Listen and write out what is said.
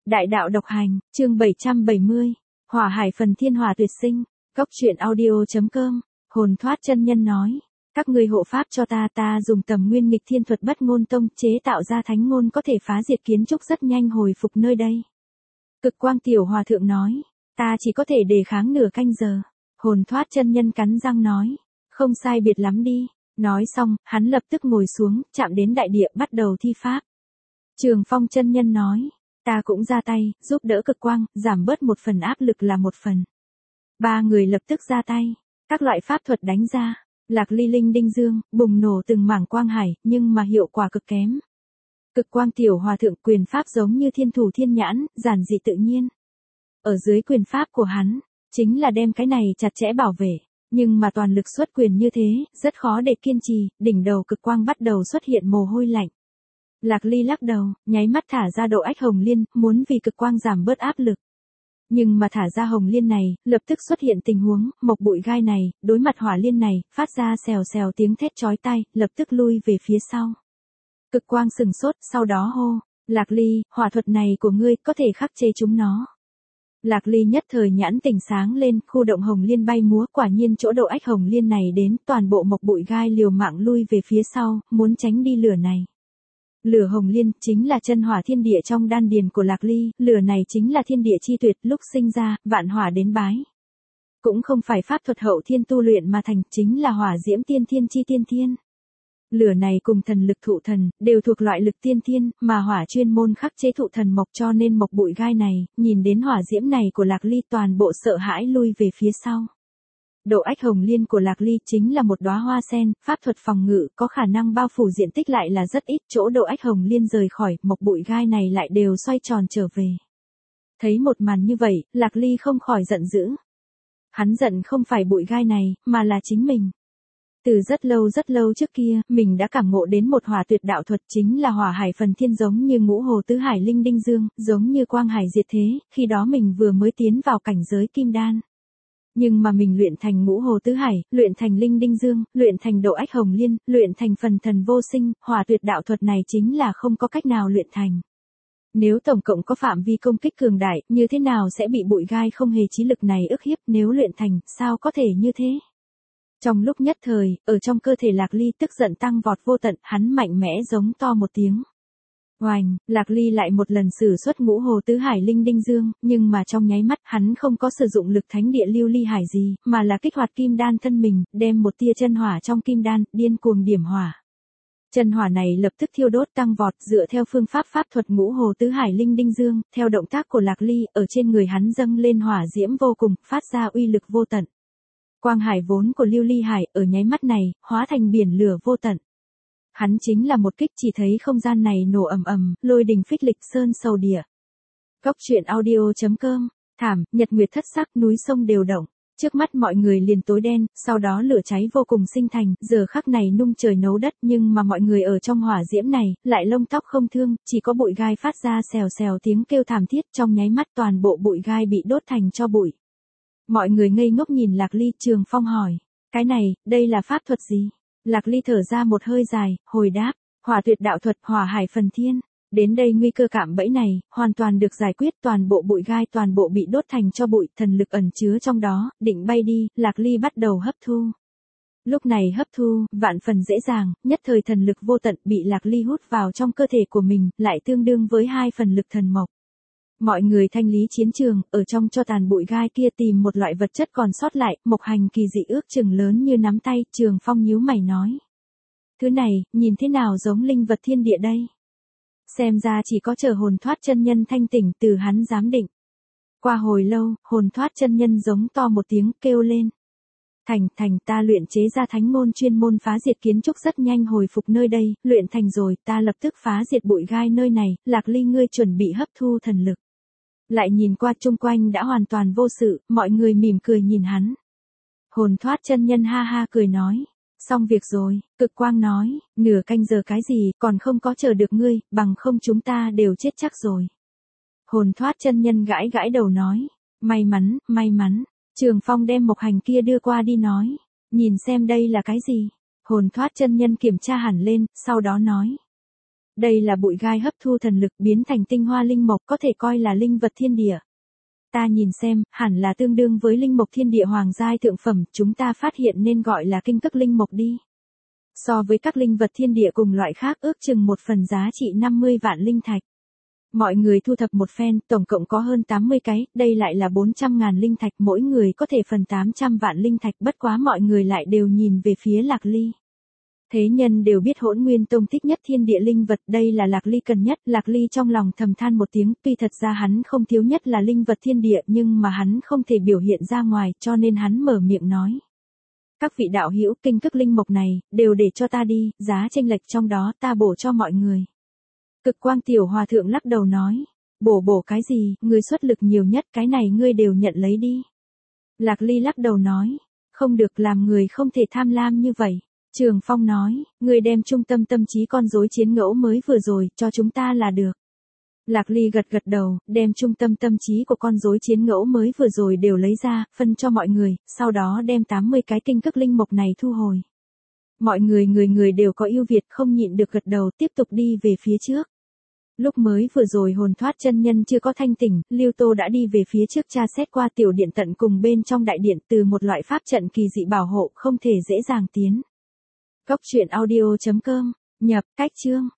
Đại đạo độc hành, chương 770. Hỏa hải phần thiên hỏa tuyệt sinh. Cốc truyện audio.com. Hồn thoát chân nhân nói. Các ngươi hộ pháp cho ta dùng tầm nguyên nghịch thiên thuật bất ngôn tông chế tạo ra thánh ngôn có thể phá diệt kiến trúc rất nhanh hồi phục nơi đây. Cực quang tiểu hòa thượng nói. Ta chỉ có thể đề kháng nửa canh giờ. Hồn thoát chân nhân cắn răng nói. Không sai biệt lắm đi. Nói xong, hắn lập tức ngồi xuống, chạm đến đại địa bắt đầu thi pháp. Trường Phong chân nhân nói. Ta cũng ra tay, giúp đỡ cực quang, giảm bớt một phần áp lực là một phần. Ba người lập tức ra tay. Các loại pháp thuật đánh ra. Lạc ly linh đinh dương, bùng nổ từng mảng quang hải, nhưng mà hiệu quả cực kém. Cực quang tiểu hòa thượng quyền pháp giống như thiên thủ thiên nhãn, giản dị tự nhiên. Ở dưới quyền pháp của hắn, chính là đem cái này chặt chẽ bảo vệ. Nhưng mà toàn lực xuất quyền như thế, rất khó để kiên trì, đỉnh đầu cực quang bắt đầu xuất hiện mồ hôi lạnh. Lạc ly lắc đầu, nháy mắt thả ra độ ách hồng liên, muốn vì cực quang giảm bớt áp lực. Nhưng mà thả ra hồng liên này, lập tức xuất hiện tình huống, mộc bụi gai này, đối mặt hỏa liên này, phát ra xèo xèo tiếng thét chói tai, lập tức lui về phía sau. Cực quang sừng sốt, sau đó hô, Lạc ly, hỏa thuật này của ngươi có thể khắc chế chúng nó. Lạc ly nhất thời nhãn tỉnh sáng lên, khu động hồng liên bay múa, quả nhiên chỗ độ ách hồng liên này đến, toàn bộ mộc bụi gai liều mạng lui về phía sau, muốn tránh đi lửa này. Lửa hồng liên chính là chân hỏa thiên địa trong đan điền của Lạc ly, lửa này chính là thiên địa chi tuyệt, lúc sinh ra, vạn hỏa đến bái. Cũng không phải pháp thuật hậu thiên tu luyện mà thành, chính là hỏa diễm tiên thiên chi tiên thiên. Lửa này cùng thần lực thụ thần, đều thuộc loại lực tiên thiên, mà hỏa chuyên môn khắc chế thụ thần mộc, cho nên mộc bụi gai này, nhìn đến hỏa diễm này của Lạc ly toàn bộ sợ hãi lui về phía sau. Độ ách hồng liên của Lạc ly chính là một đóa hoa sen, pháp thuật phòng ngự, có khả năng bao phủ diện tích lại là rất ít, chỗ độ ách hồng liên rời khỏi, mộc bụi gai này lại đều xoay tròn trở về. Thấy một màn như vậy, Lạc ly không khỏi giận dữ. Hắn giận không phải bụi gai này, mà là chính mình. Từ rất lâu trước kia, mình đã cảm ngộ đến một hỏa tuyệt đạo thuật, chính là hỏa hải phần thiên, giống như ngũ hồ tứ hải linh đinh dương, giống như quang hải diệt thế, khi đó mình vừa mới tiến vào cảnh giới kim đan. Nhưng mà mình luyện thành ngũ hồ tứ hải, luyện thành linh đinh dương, luyện thành độ ách hồng liên, luyện thành phần thần vô sinh, hỏa tuyệt đạo thuật này chính là không có cách nào luyện thành. Nếu tổng cộng có phạm vi công kích cường đại, như thế nào sẽ bị bụi gai không hề chí lực này ức hiếp, nếu luyện thành, sao có thể như thế? Trong lúc nhất thời, ở trong cơ thể Lạc ly tức giận tăng vọt vô tận, hắn mạnh mẽ giống to một tiếng. Oành, Lạc ly lại một lần sử xuất ngũ hồ tứ hải linh đinh dương, nhưng mà trong nháy mắt hắn không có sử dụng lực thánh địa lưu ly hải gì, mà là kích hoạt kim đan thân mình, đem một tia chân hỏa trong kim đan, điên cuồng điểm hỏa. Chân hỏa này lập tức thiêu đốt tăng vọt, dựa theo phương pháp pháp thuật ngũ hồ tứ hải linh đinh dương, theo động tác của Lạc ly, ở trên người hắn dâng lên hỏa diễm vô cùng, phát ra uy lực vô tận. Quang hải vốn của lưu ly hải, ở nháy mắt này, hóa thành biển lửa vô tận. Hắn chính là một kích, chỉ thấy không gian này nổ ầm ầm, lôi đình phích lịch, sơn sầu địa. Cốc truyện audio.com. Thảm, nhật nguyệt thất sắc, núi sông đều động. Trước mắt mọi người liền tối đen, sau đó lửa cháy vô cùng sinh thành, giờ khắc này nung trời nấu đất, nhưng mà mọi người ở trong hỏa diễm này, lại lông tóc không thương, chỉ có bụi gai phát ra xèo xèo tiếng kêu thảm thiết, trong nháy mắt toàn bộ bụi gai bị đốt thành tro bụi. Mọi người ngây ngốc nhìn Lạc ly, Trường Phong hỏi, cái này, đây là pháp thuật gì? Lạc ly thở ra một hơi dài, hồi đáp, hỏa tuyệt đạo thuật, hỏa hải phần thiên. Đến đây nguy cơ cạm bẫy này, hoàn toàn được giải quyết, toàn bộ bụi gai toàn bộ bị đốt thành cho bụi, thần lực ẩn chứa trong đó, định bay đi, Lạc ly bắt đầu hấp thu. Lúc này hấp thu, vạn phần dễ dàng, nhất thời thần lực vô tận bị Lạc ly hút vào trong cơ thể của mình, lại tương đương với 2 phần lực thần mộc. Mọi người thanh lý chiến trường, ở trong cho tàn bụi gai kia tìm một loại vật chất còn sót lại, mộc hành kỳ dị ước chừng lớn như nắm tay, Trường Phong nhíu mày nói. Thứ này, nhìn thế nào giống linh vật thiên địa đây? Xem ra chỉ có chờ hồn thoát chân nhân thanh tỉnh từ hắn giám định. Qua hồi lâu, hồn thoát chân nhân giống to một tiếng, kêu lên. Thành ta luyện chế ra thánh ngôn chuyên môn phá diệt kiến trúc rất nhanh hồi phục nơi đây, luyện thành rồi, ta lập tức phá diệt bụi gai nơi này, Lạc ly ngươi chuẩn bị hấp thu thần lực. Lại nhìn qua chung quanh đã hoàn toàn vô sự, mọi người mỉm cười nhìn hắn. Hồn thoát chân nhân ha ha cười nói. Xong việc rồi, cực quang nói, nửa canh giờ cái gì, còn không có chờ được ngươi, bằng không chúng ta đều chết chắc rồi. Hồn thoát chân nhân gãi gãi đầu nói, may mắn, Trường Phong đem mộc hành kia đưa qua đi nói, nhìn xem đây là cái gì. Hồn thoát chân nhân kiểm tra hẳn lên, sau đó nói. Đây là bụi gai hấp thu thần lực biến thành tinh hoa linh mộc, có thể coi là linh vật thiên địa. Ta nhìn xem, hẳn là tương đương với linh mộc thiên địa hoàng giai thượng phẩm, chúng ta phát hiện nên gọi là kinh cức linh mộc đi. So với các linh vật thiên địa cùng loại khác ước chừng một phần giá trị 50 vạn linh thạch. Mọi người thu thập một phen, tổng cộng có hơn 80 cái, đây lại là 400.000 linh thạch, mỗi người có thể phần 800 vạn linh thạch, bất quá mọi người lại đều nhìn về phía Lạc Ly. Thế nhân đều biết Hỗn Nguyên Tông thích nhất thiên địa linh vật, đây là Lạc Ly cần nhất, Lạc Ly trong lòng thầm than một tiếng, tuy thật ra hắn không thiếu nhất là linh vật thiên địa nhưng mà hắn không thể biểu hiện ra ngoài, cho nên hắn mở miệng nói. Các vị đạo hữu, kinh cức linh mộc này, đều để cho ta đi, giá chênh lệch trong đó ta bổ cho mọi người. Cực Quang Tiểu Hòa Thượng lắc đầu nói, bổ cái gì, ngươi xuất lực nhiều nhất, cái này ngươi đều nhận lấy đi. Lạc Ly lắc đầu nói, không được, làm người không thể tham lam như vậy. Trường Phong nói, ngươi đem trung tâm tâm trí con rối chiến ngẫu mới vừa rồi, cho chúng ta là được. Lạc Ly gật đầu, đem trung tâm tâm trí của con rối chiến ngẫu mới vừa rồi đều lấy ra, phân cho mọi người, sau đó đem 80 cái kinh cức linh mộc này thu hồi. Mọi người đều có ưu việt không nhịn được gật đầu, tiếp tục đi về phía trước. Lúc mới vừa rồi hồn thoát chân nhân chưa có thanh tỉnh, Lưu Tô đã đi về phía trước tra xét qua tiểu điện tận cùng bên trong đại điện, từ một loại pháp trận kỳ dị bảo hộ, không thể dễ dàng tiến. Góc truyện audio.com, nhập, cách chương.